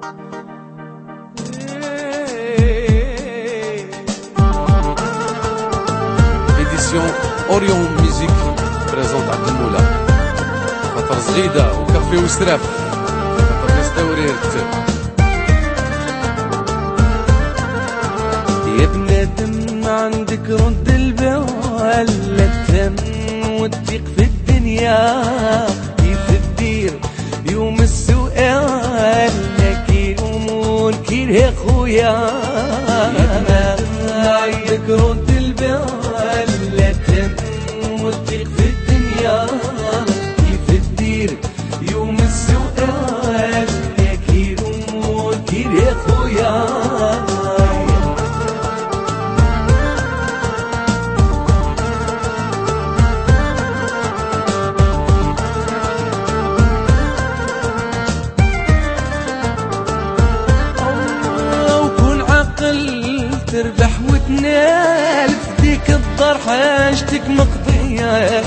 Édition Orion Musique présente عبد المولى خاطر زغيدة وكافي وسراف خاطر ناس توريرت. يا بنادم عندك رد البال، لا تهم وتثق في الدنيا كيف تدير يوم السؤال، نكير ومنكر يا خويا. يا بنادم عندك رد البال، لا تهم وتثق في الدنيا كيف تدير يوم السؤال، نكير ومنكر يا خويا. تربح وتنال في ديك الدار حاجتك مقضية،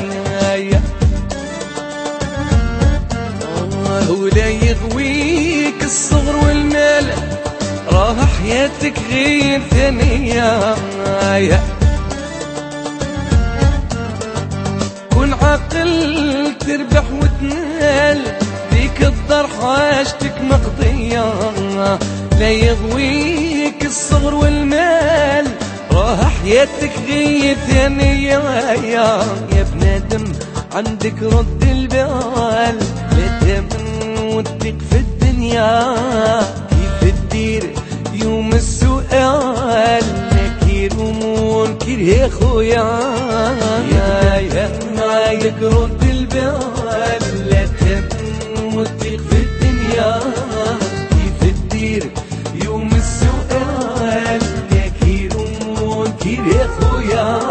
ولا يغويك الصغر والمال، راه حياتك غير ثانية. كن عاقل تربح وتنال ديك الدار حاجتك مقضية، لا يغويك الصغر والمال، راه حياتك غير ثانية. يا بنادم عندك رد البال، لا تامن وتثق في الدنيا كيف تدير يوم السؤال، نكير ومنكر يا خويا. يا بنادم عندك رد البال، لا تامن وتثق في الدنيا كيف تدير يوم السؤال، نكير ومنكر يا خويا.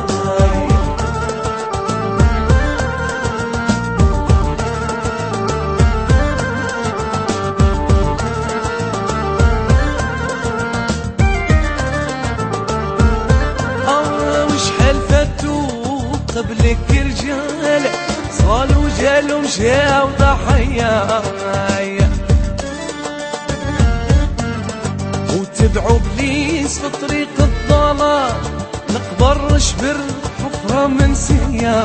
وشحال فاتوا قبلك رجال، صالوا جالوا مشاو ضحية، وتبعوا بليس في طريق الضلال، نقبر شبر حفرة منسية.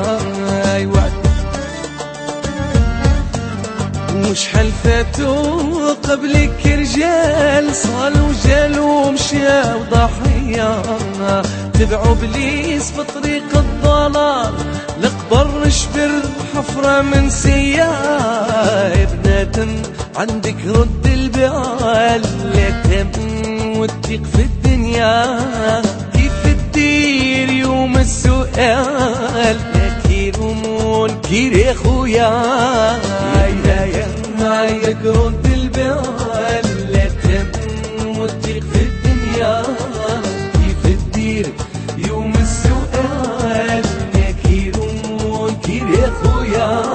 وشحال فاتوا قبلك رجال، صالوا جالوا مشاو ضحية، تبعوا بليس في طريق الضلال، نقبر شبر حفرة منسية. يا بنادم عندك رد البال، لا تامن وتثق في الدنيا كيف تدير يوم السؤال، نكير ومنكر يا خويا. يا عندك رد البال، لا تامن وتثق في الدنيا كيف تدير يوم السؤال، نكير ومنكر يا خويا.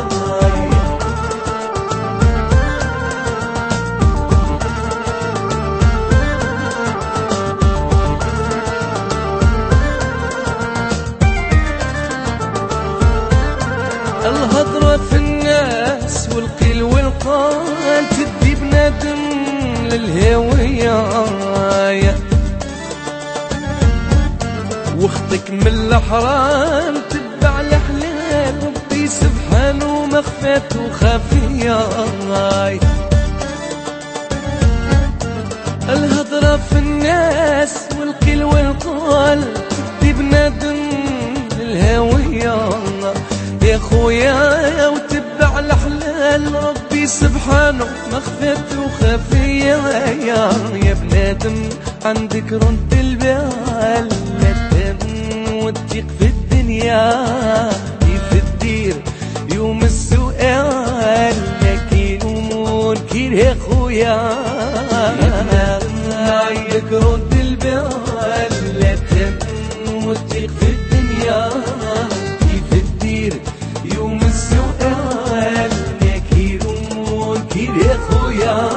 الهضرة في الناس والقيل والقال، تدي بنادم للهوية، واختك من الحرام تبع الحلال، ربي سبحانه مخفات وخفية. الهضرة في الناس والقيل والقال، تدي بنادم للهوية يا خويا، وتبع الحلال، ربي سبحانه مخفت وخفية. يا بنادم عندك رد البال، لا تامن وتثق في الدنيا كيف تدير يوم السؤال، نكير ومنكر يا خويا. يا بنادم عندك رد البال، لا تامن وتثق في الدنيا كيف تدير يوم السؤال، نكير ومنكر يا خويا.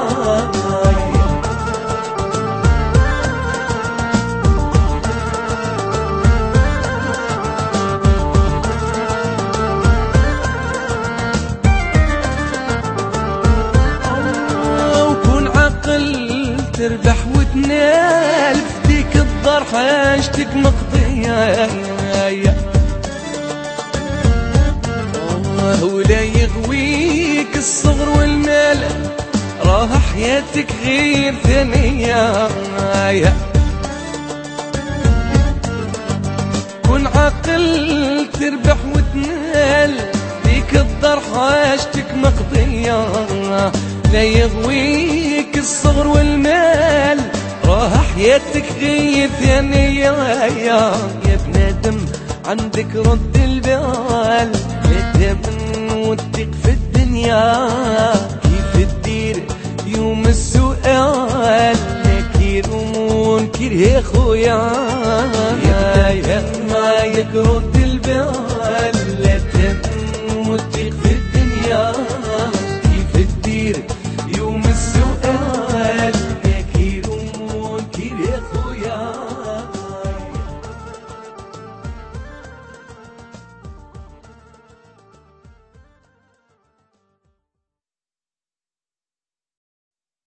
وكون تربح وتنال في ديك الدار حاجتك مقضية ولا يغويك الصغر والمال راه حياتك غير ثانية كن عاقل تربح وتنال ديك الدار حاجتك مقضية لا يغويك الصغر والمال راه حياتك غير ثانية يا بنادم عندك رد البال لا تامن وتثق في الدنيا كيف تدير يوم السؤال نكير ومنكر يا خويا يا معايك رد البال لا تامن وتثق في الدنيا